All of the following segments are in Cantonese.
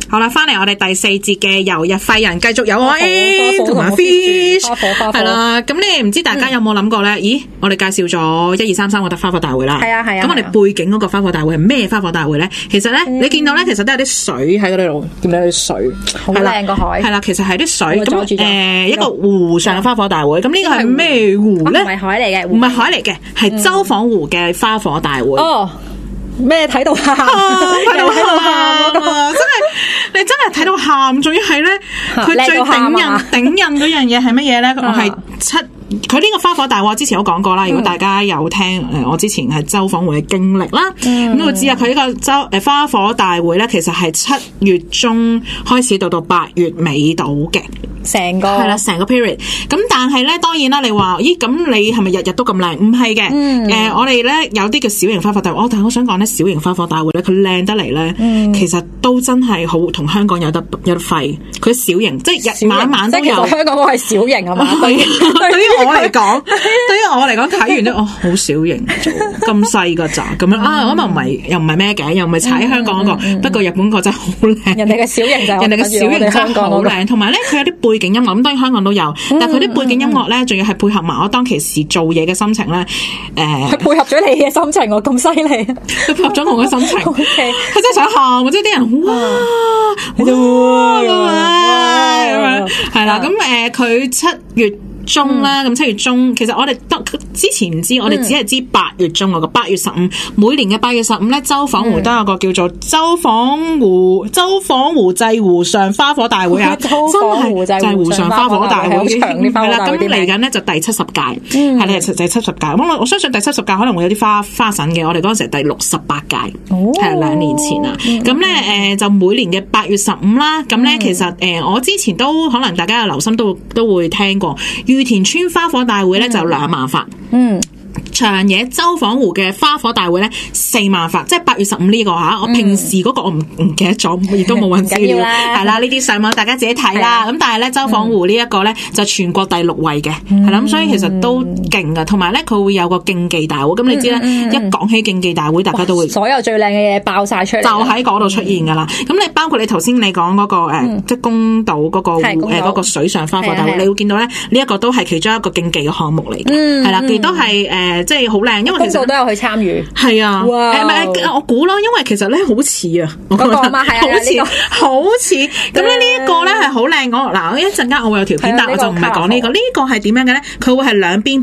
好啦，翻嚟我哋第4節嘅遊日廢人，繼續有我 A 同埋 Fish， 係啦。咁你唔知大家有冇諗過咧？咦，我哋介紹咗1、2、3、3個花火大會啦。 係啊。 咁我哋背景嗰個花火大會係咩花火大會咧？其實咧，你見到咧，其實都有啲水喺嗰度，見唔見到啲水？ 好靚個海。 係啦，其實係啲水。咁一個湖上花火大會。咁呢個係咩湖咧？ 唔係海嚟嘅， 唔係海嚟嘅，係周訪湖嘅花火大會。 哦。咩睇到喊， 睇到喊嗰個，真係你真係睇到喊，仲要係咧，佢最頂印嗰樣嘢係乜嘢咧？我係佢呢個花火大會，我之前有講過啦。如果大家有聽我之前係周訪會嘅經歷啦，咁會知啊。佢呢個花火大會咧，其實係7月中開始到8月尾到嘅，成個 period。咁但係咧，當然啦，你話咦，咁你係咪日日都咁靚？唔係嘅，我哋咧有啲叫小型花火大會。但係我想講咧，小型花火大會咧，佢靚得嚟咧，其實都真係好同香港有得揮。佢小型，即係日晚晚都有。即係香港都係小型係嘛？對於我嚟講，睇完咧，好小型，咁細個咋咁樣啊？咁又唔係咩嘅，又唔係踩香港嗰個。不過日本個真係好靚。人哋嘅小型真係好靚，同埋咧佢有啲背景音樂。咁當然香港都有，但係佢啲背景音樂咧，仲要係配合埋我當其時做嘢嘅心情咧。佢配合咗你嘅心情喎，咁犀利！佢配合咗我嘅心情，佢真係想喊，即係啲人哇咁樣，係啦。咁佢7月中啦，咁7月中，其實我哋之前唔知，我哋只係知8月中嗰個8月15，每年嘅8月15咧，周訪湖都有個叫做周訪湖祭湖上花火大會啊，真係祭湖上花火大會，係啦，咁嚟緊咧就第70屆，係啦，第70屆，咁我相信第70屆可能會有啲花神嘅，我哋嗰陣時係第68屆，係2年前啦，咁咧就每年嘅8月15啦，咁咧其實我之前都可能大家有留心都會聽過。御田村花火大會咧就2萬發，長野周訪湖嘅花火大會咧4萬發，即係8月15呢個吓。我平時嗰個我唔記得咗，亦都冇揾資料，係啦，呢啲上網大家自己睇啦。咁但係咧周訪湖呢一個咧就全國第6位嘅，係啦，咁所以其實都勁噶。同埋咧佢會有個競技大會，咁你知咧一講起競技大會，大家都會所有最靚嘅嘢爆晒出嚟，就喺嗰度出現噶啦。咁你包括你頭先你講嗰個即係宮島嗰個嗰個水上花火大會，你會見到咧呢一個都係其中一個競技嘅項目嚟嘅，係啦，亦都係即係好靚，因為其實都有去參與。係啊，我估啦，因為其實咧好似啊，我覺得好似咁咧呢一個咧係好靚。嗱，一陣間我會有條片，但我就唔係講呢個。呢個係點樣嘅咧？佢會係兩邊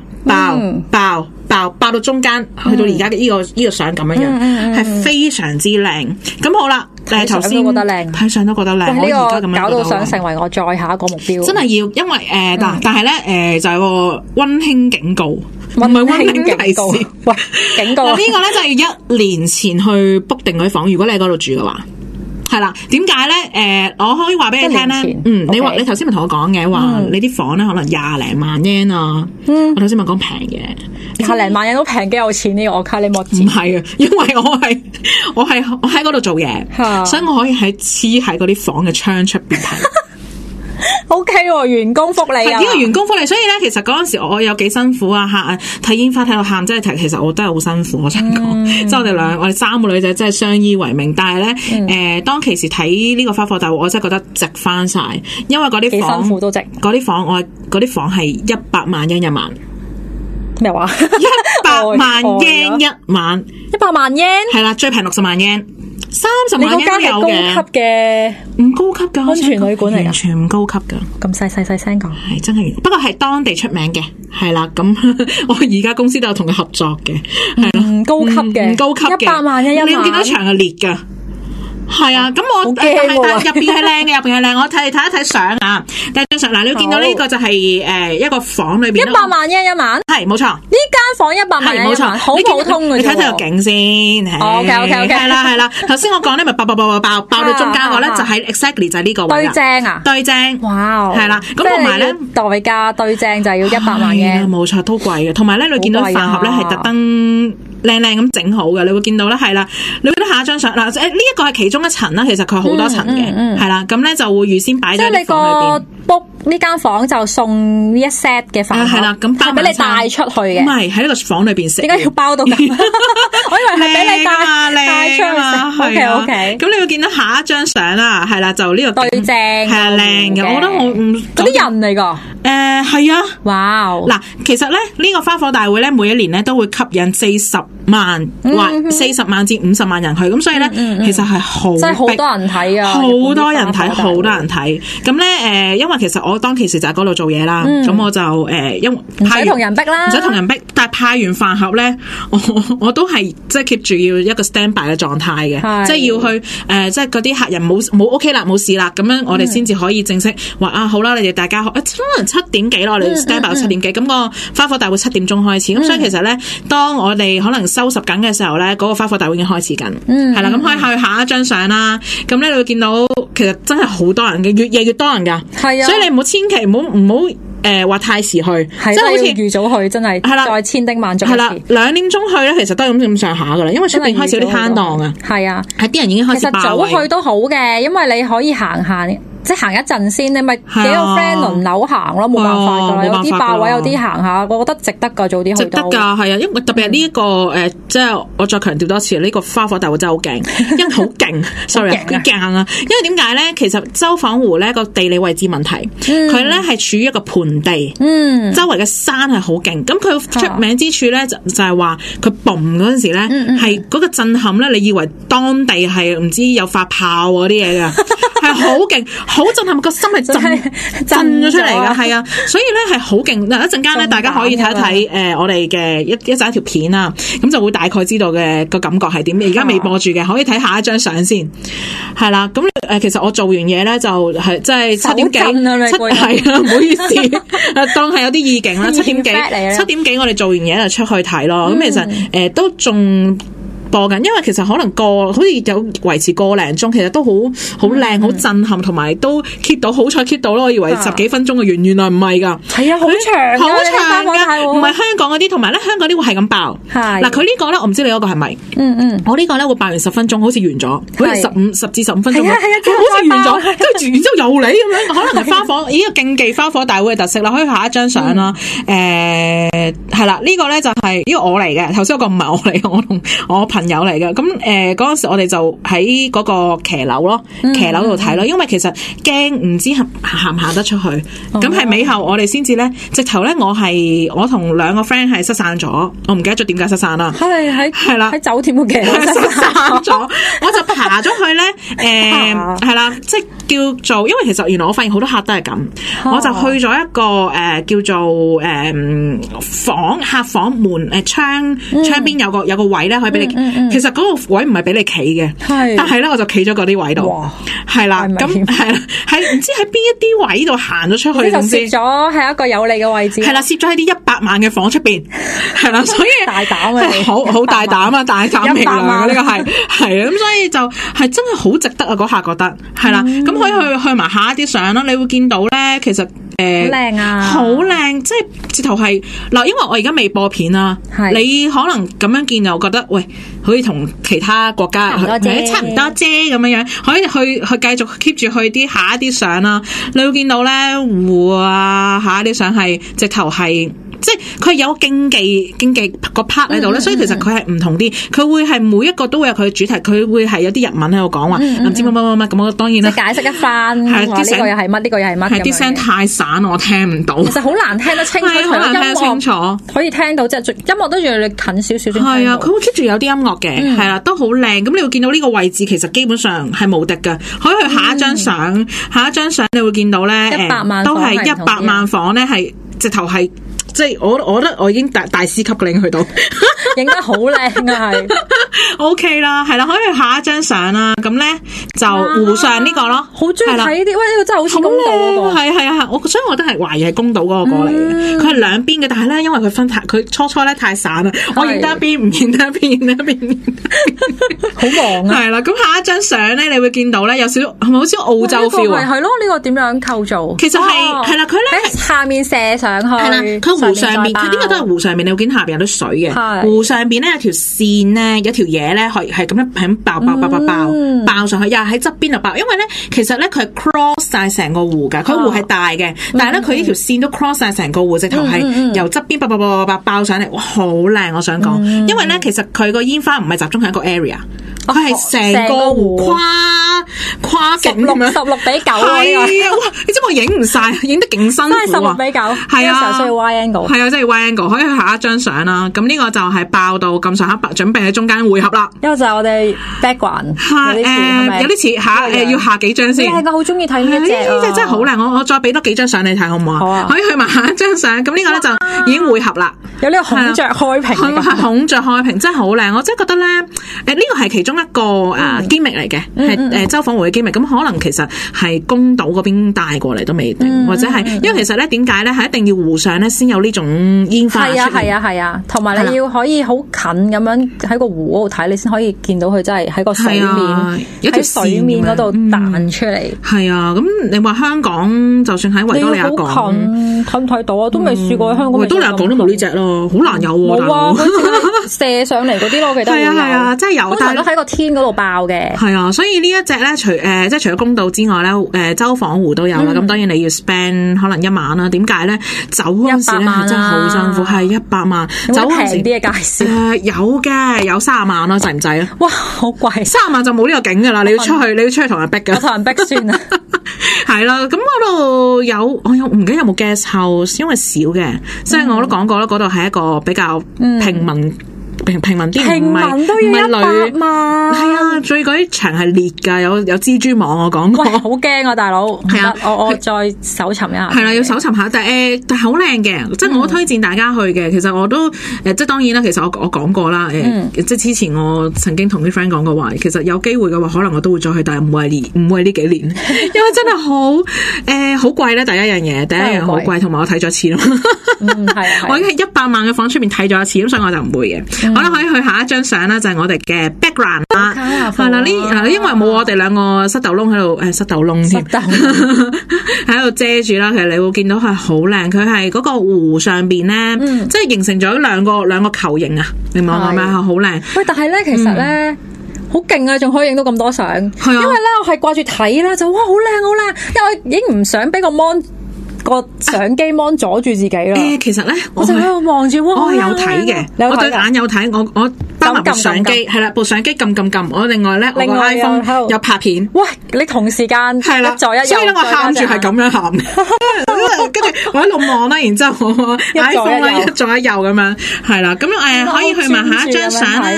爆到中間，去到而家嘅呢個相咁樣樣，係非常之靚。咁好啦，頭先睇相都覺得靚，呢個搞到想成為我再下一個目標。真係要，因為但係咧就係個溫馨警告。唔係溫馨提示，喂，警告！呢個咧就係1年前去 book 定嗰啲房，如果你喺嗰度住嘅話，係啦。點解咧？我可以話俾你聽咧。你頭先咪同我講嘅話，你啲房咧可能20零萬 yen 啊。我頭先咪講平嘅，20零萬 yen 都平，幾有錢呢？我卡你莫知。唔係啊，因為我喺嗰度做嘢，所以我可以黐喺嗰啲房嘅窗出邊睇。OK 喎，員工福利啊！呢個員工福利，所以咧，其實嗰陣時我有幾辛苦啊！睇煙花睇到喊，真係其實我真係好辛苦。我想講，即係我哋3個女仔真係相依為命。但係咧，當其時睇呢個花火大會，我真係覺得值翻晒，因為嗰啲房辛苦都值。嗰啲房係100萬yen 一晚。咩話？100萬yen一晚，100萬yen係啦，最平60萬yen。30萬yen都有嘅，高級嘅，唔高級噶，安全旅館嚟噶，完全唔高級噶。咁細聲講，係真係，不過係當地出名嘅，係啦。咁我而家公司都有同佢合作嘅，係啦，唔高級嘅，唔高級嘅，100萬yen一晚，你見到場係裂噶。係啊，咁但係入邊係靚嘅，入邊係靚。我睇一睇相啊，第一張相嗱，你會見到呢個就係一個房裏邊100萬yen一晚，係冇錯。呢間房100萬yen一晚，好普通嘅。你睇睇個景先。OK，係啦。頭先我講咧咪爆到中間個咧，就係 exactly 就係呢個位啦。對正，哇！係啦，咁同埋咧代價對正就要100萬yen，冇錯，都貴嘅。同埋咧，你見到飯盒咧係特登靚咁整好嘅，你會見到咧係啦。你見到下一張相嗱，呢一個係其中一層啦，其實佢好多層嘅，係啦，咁咧就會預先擺咗喺房裏邊。 呢間房就送呢一 set 嘅飯盒， 係啦，咁包俾你帶出去嘅， 唔係喺呢個房裏邊食。 點解要包到咁？我以為係俾你帶出去食。OK， 咁你會見到下一張相啦，係啦，就呢個對正， 係啊靚嘅，我覺得我嗰啲人嚟㗎。 係啊， 哇！ 嗱，其實咧呢個花火大會咧每一年咧都會吸引40萬或40萬至50萬人去，咁所以咧其實係好， 真係好多人睇啊， 好多人睇，好多人睇。咁咧因為其實我當其時就喺嗰度做嘢啦，咁我就因為唔使同人逼啦， 唔使同人逼，但係派完飯盒咧，我都係即係 keep 住要一個 standby 嘅狀態嘅，即係要去即係嗰啲客人冇 OK 啦，冇事啦，咁樣我哋先至可以正式話啊好啦，你哋大家可能7點幾咯，我哋 standby 到7點幾，咁個花火大會7點鐘開始，咁所以其實咧，當我哋可能收拾緊嘅時候咧，嗰個花火大會已經開始緊，係啦，咁可以去下一張相啦，咁咧你會見到其實真係好多人嘅，越夜越多人噶，係啊，所以你唔好千祈唔好話太遲去，即係好似預早去，真係係啦，再千叮萬囑係啦 ，2點鐘去咧，其實都係咁上下噶啦，因為出邊開始有啲攤檔啊，係啊，係啲人已經開始霸位。 其實早去都好嘅，因為你可以行。即係行一陣先，你咪幾個 friend 輪流行咯，冇辦法㗎啦。有啲霸位，有啲行下，我覺得值得㗎，早啲去。 值得㗎，係啊，因為特別係呢一個即係我再強調多次，呢個花火大會真係好勁，因為好勁，sorry，好勁啊！因為點解咧？其實周訪湖咧個地理位置問題，佢咧係處於一個盆地，周圍嘅山係好勁。咁佢出名之處咧就係話佢嘣嗰陣時咧係嗰個震撼咧，你以為當地係唔知有發炮嗰啲嘢㗎，係好勁。好震撼，個心係震咗出嚟㗎，係啊，所以咧係好勁。嗱，一陣間咧，大家可以睇一睇我哋嘅一條片啦，咁就會大概知道嘅個感覺係點。而家未播住嘅，可以睇下一張相先，係啦。咁其實我做完嘢咧就係即係7點幾，係啊，唔好意思，當係有啲意境啦。7點幾我哋做完嘢就出去睇咯。咁其實都仲播緊，因為其實可能好似有維持個零鐘，其實都好靚，好震撼，同埋都 keep 到，好彩 keep 到咯。我以為10幾分鐘嘅原來唔係㗎，係啊，好長㗎，唔係香港嗰啲，同埋咧香港啲會係咁爆。嗱，佢呢個咧，我唔知你嗰個係咪？我呢個咧會爆完10分鐘，好似完咗，好似10至15分鐘，好似完咗，跟住然之後又嚟咁樣，可能係花火呢個競技花火大會嘅特色啦。可以下一張相啦，係啦，呢個咧就係呢個我嚟嘅，頭先嗰個唔係我嚟，我同我朋友嚟嘅。咁嗰陣時我哋就喺嗰個騎樓度睇咯，因為其實驚唔知行唔行得出去。咁係尾後我哋先至咧，直頭咧我同2個 friend 係失散咗，我唔記得咗點解失散啦。係啦，喺酒店嘅失散咗，我就爬咗去咧，係啦，即係叫做，因為其實原來我發現好多客都係咁，我就去咗一個叫做客房門窗邊有個位咧，可以俾你。其實嗰個位唔係俾你企嘅，但係咧我就企咗嗰啲位度，係啦，咁係啦，係唔知喺邊一啲位度行咗出去，就攝咗係一個有利嘅位置，係啦，攝咗喺啲100萬嘅房出邊，係啦，所以大膽啊，好大膽啊，大膽嚟啦，呢個係啊，咁所以就係真係好值得啊！嗰下覺得係啦，咁可以去埋下一啲相啦，你會見到咧，其實好靚啊，好靚，即係直頭係嗱，因為我而家未播片啦，你可能咁樣見又覺得喂。可以同其他國家差唔多啫咁樣，可以去繼續 keep 住去啲下一啲相啦。你會見到咧，哇！下一啲相係直頭係，即係佢有競技個 part 喺度咧，所以其實佢係唔同啲，佢會係每一個都會有佢嘅主題，佢會係有啲日文喺度講話，唔知乜咁。我當然啦，解釋一番，係呢個又係乜，呢個又係乜，係啲聲太散，我聽唔到。其實好難聽得清楚，好難聽得清楚，可以聽到即係音樂都要你近少少先聽到。係啊，佢會 keep 住有啲音樂嘅，係啦，都好靚。咁你會見到呢個位置其實基本上係無敵嘅。可以去下一張相，下一張相你會見到咧，都係100萬房咧，係直頭係。即係我覺得我已經大師級嘅，你去到影得好靚啊，係 OK 啦，係啦，可以去下一張相啦。咁咧就湖上呢個咯，好中意睇呢啲，喂，呢個真係好似公島嗰個，係啊，所以我都係懷疑係公島嗰個過嚟嘅。佢係兩邊嘅，但係咧因為佢初咧太散啦，我認得一邊唔認得一邊，好忙啊。係啦，咁下一張相咧，你會見到咧有少係咪好似澳洲 feel 啊？係咯，呢個點樣構造？其實係啦，佢咧喺下面射上去，係啦，佢湖上面，佢呢個都係湖上面，你會見下邊有啲水嘅。湖上邊咧有條線咧，有條條嘢咧，係咁樣係咁爆上去，又喺側邊就爆，因為咧其實咧佢係 cross 晒成個湖㗎，佢湖係大嘅，但係咧佢呢條線都 cross 晒成個湖，直頭係由側邊爆上嚟，哇好靚！我想講，因為咧其實佢個煙花唔係集中喺一個 area。佢係成個湖跨境咁樣 16比9 係啊！哇！你知我影唔晒，影得勁辛苦啊！ 真係16比9， 係啊， 需要 wide angle， 係啊，真係 wide angle， 可以去下一張相啦。咁呢個就係爆到咁上下，準備喺中間匯合啦。 呢個就係我哋 background， 有啲似下要下幾張先。 我好中意睇呢隻， 呢隻真係好靚。我再俾多幾張相你睇好唔好啊？可以去埋下一張相。咁呢個咧就已經匯合啦。 有呢個孔雀開屏， 係孔雀開屏，真係好靚。我真係覺得咧，呢個係其中一個gimmick嚟嘅，係周訪湖嘅 gimmick。咁可能其實係宮島嗰邊帶過嚟都未定，或者係因為其實咧點解咧係一定要湖上咧先有呢種煙花出現。 係啊，同埋你要可以好近咁樣喺個湖嗰度睇，你先可以見到佢真係喺個水面，喺水面嗰度彈出嚟。係啊，咁你話香港就算喺維多利亞港， 睇唔睇到啊？都未試過喺香港。 維多利亞港都冇呢隻咯，好難有喎。 冇啊，射上嚟嗰啲咯，我記得會有。係啊， 真係有， 但係都喺個天嗰度爆嘅。 係啊，所以呢一隻咧，即係除咗公島之外咧，周訪湖都有啦。咁當然你要 spend 可能1萬啦。點解咧？走嗰陣時咧係真係好辛苦，係100萬。走嗰陣時啲嘅介紹有嘅，有30萬咯，制唔制啊？ 哇，好貴 ！30萬就冇呢個景噶啦，你要出去同人逼噶。 我同人逼算啦。 係啦，咁嗰度我有唔記得有冇 guest house， 因為少嘅，即係我都講過啦，嗰度係一個比較平民。平民啲， 平民都要100萬， 係啊！最嗰啲牆係裂㗎，有蜘蛛網我講過， 好驚啊大佬！係啊，我再搜尋一下。 係啦，要搜尋下，但係好靚嘅，即係我推薦大家去嘅。其實我都即係當然啦，其實我講過啦，即係之前我曾經同啲 friend 講過話，其實有機會嘅話，可能我都會再去，但係唔會係呢幾年，因為真係好貴咧。第一樣好貴，同埋我睇咗一次咯。我已經喺100萬嘅房出面睇咗一次，咁所以我就唔會嘅。好啦，可以去下一張相啦，就係我哋嘅 background 啦。係啦，因為冇我哋兩個塞豆窿喺度，塞豆窿添，喺度遮住啦。其實你會見到係好靚，佢係嗰個湖上邊咧，即係形成咗兩個球形啊！你望下咩？係好靚。喂， 但係咧，其實咧好勁啊，仲可以影到咁多相。係啊，因為咧我係掛住睇啦，就哇好靚，因為我影唔想俾個相機 mon 阻住自己啦。 其實咧， 我就喺度望住， 我係有睇嘅，我對眼有睇，我包埋部相機，係啦，部相機撳，我另外我個 iPhone 有拍片。 喂，你同時間係啦，所以咧我喊住係咁樣喊，跟住我喺度望啦，然之後我 iPhone 咧一左一右咁樣，係啦，咁可以去埋下一張相啦。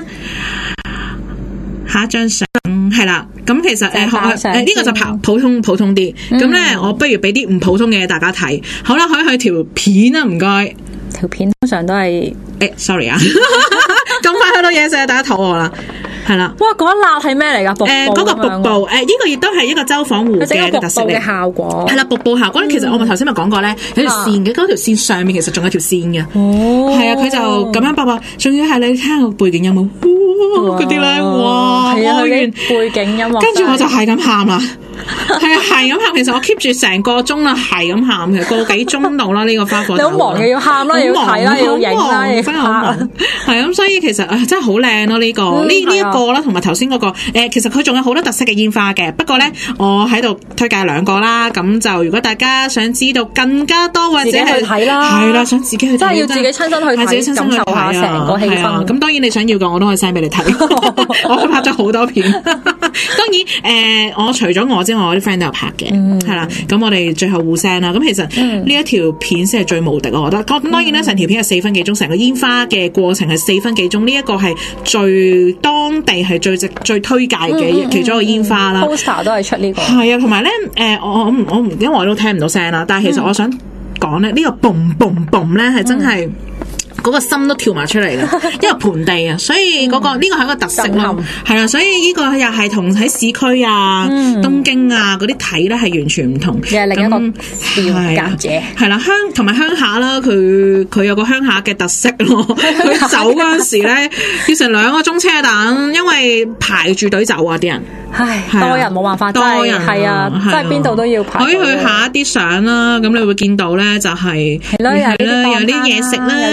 下一張相係啦，咁其實呢個就普通啲，咁咧我不如俾啲唔普通嘅大家睇。好啦，可以去條片啊，唔該。 條片通常都係 sorry 啊，咁快去到嘢食，大家肚餓啦，係啦。 哇，嗰一辣係咩嚟噶？ 嗰個瀑布，呢個亦都係一個周訪湖嘅特色嘅效果。 係啦，瀑布效果其實我頭先咪講過咧，有條線嘅，嗰條線上面其實仲有條線嘅。哦，係啊，佢就咁樣瀑布，仲要係你聽個背景音樂嗰啲咧，哇！ 係啊，背景音樂。 跟住我就係咁喊啦。係咁喊，其實我 keep 住成個鐘啦，係咁喊嘅，個幾鐘度啦呢個花火。 你好忙嘅，要喊啦，要睇啦，要影啦， 真係好忙。係咁，所以其實真係好靚咯呢個呢一個啦，同埋頭先嗰個其實佢仲有好多特色嘅煙花嘅。不過咧，我喺度推介2個啦。咁就如果大家想知道更加多或者去睇啦， 係啦，想自己去睇， 真係要自己親身去睇，感受下成個氣氛。 咁當然你想要嘅，我都可以 send 俾你睇。我拍咗好多片。當然我除咗我之外，我啲 friend 都有拍嘅，係啦。咁我哋最後互 send 啦。咁其實呢一條片先係最無敵，我覺得。咁當然咧，成條片係4分幾鐘，成個煙花嘅過程係4分幾鐘。呢一個係當地係最推介嘅其中一個煙花啦。 poster 都係出呢個。係啊，同埋咧，我唔因為我都聽唔到聲啦。但係其實我想講咧，呢個嘣嘣嘣咧係真係。嗰個心都跳埋出嚟啦，因為盆地啊，所以呢個係一個特色咯，係啦，所以呢個又係同喺市區啊、東京啊嗰啲睇咧係完全唔同， 又係另一個調教者， 係啦，同埋鄉下啦，佢有個鄉下嘅特色咯，佢走嗰陣時咧要成2個鐘車等，因為排住隊走啊啲人。 唉，多人冇辦法，多人係啊，即係邊度都要排。 可以去下一啲相啦，咁你會見到咧就係有啲嘢食啦，好特色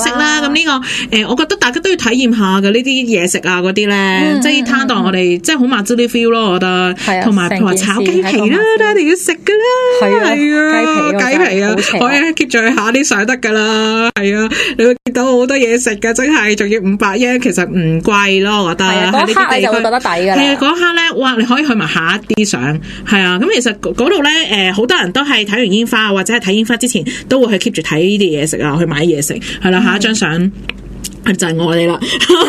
啦。咁呢個我覺得大家都要體驗下嘅呢啲嘢食啊，嗰啲咧，即係攤檔我哋即係好麻椒啲 feel 咯，我覺得。同埋炒雞皮啦，都一定要食噶啦。係啊，雞皮啊，可以 keep 住下啲相得噶啦。係啊，你會見到好多嘢食嘅，真係仲要500yen，其實唔貴咯，我覺得。係啊， 嗰一刻你就會覺得抵㗎啦。 係啊，嗰一刻咧，哇！你可以去埋下一啲相。係啊，咁其實嗰度咧，好多人都係睇完煙花或者係睇煙花之前，都會去 keep 住睇呢啲嘢食啊，去買嘢食。係啦，下一張相就係我哋啦。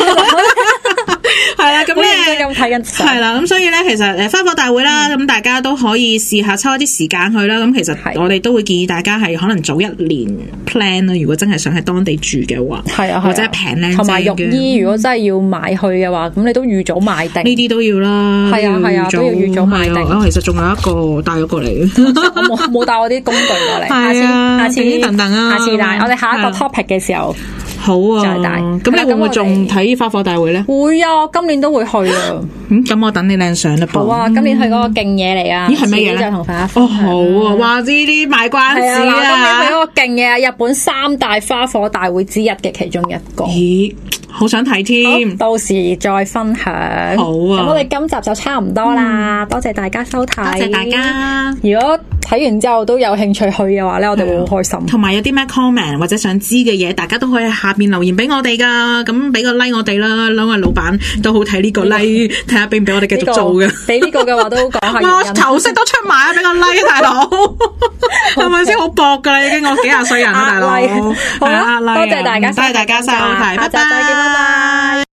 係啦，咁咧咁睇緊係啦，咁所以咧，其實花火大會啦，咁大家都可以試下抽一啲時間去啦。咁其實我哋都會建議大家係可能早1年 plan 啦。如果真係想喺當地住嘅話，係啊，或者平靚正嘅。同埋浴衣，如果真係要買去嘅話，咁你都預早買定。呢啲都要啦，係啊，都要預早買定。其實仲有一個帶咗過嚟， 我冇帶我啲工具過嚟。下次等等啊，下次帶。我哋下一個 topic 嘅時候。 好啊，咁你會唔會仲睇花火大會咧？ 會啊，今年都會去啊。 咁我等你靚相啦。 好啊，今年去嗰個勁嘢嚟啊！ 咦，係乜嘢咧？ 再同大家分享。 好啊，話呢啲賣關子啊！ 今年去嗰個勁嘢，日本3大花火大會之一嘅其中一個。 咦，好想睇添， 到時再分享。好啊，咁我哋今集就差唔多啦，多謝大家收睇， 多謝大家。 如果睇完之後都有興趣去嘅話咧，我哋會好開心。 同埋有啲咩 comment 或者想知嘅嘢，大家都可以下邊留言俾我哋噶。咁俾個 like 我哋啦，因為老闆都好睇呢個 like，睇下俾唔俾我哋繼續做嘅。 俾呢個嘅話都講下原因。 哇，頭飾都出埋啊！俾個 like 大佬，係咪先好薄噶啦？已經我幾廿歲人啦，大佬。 好啦，多謝大家， 多謝大家收睇，拜拜。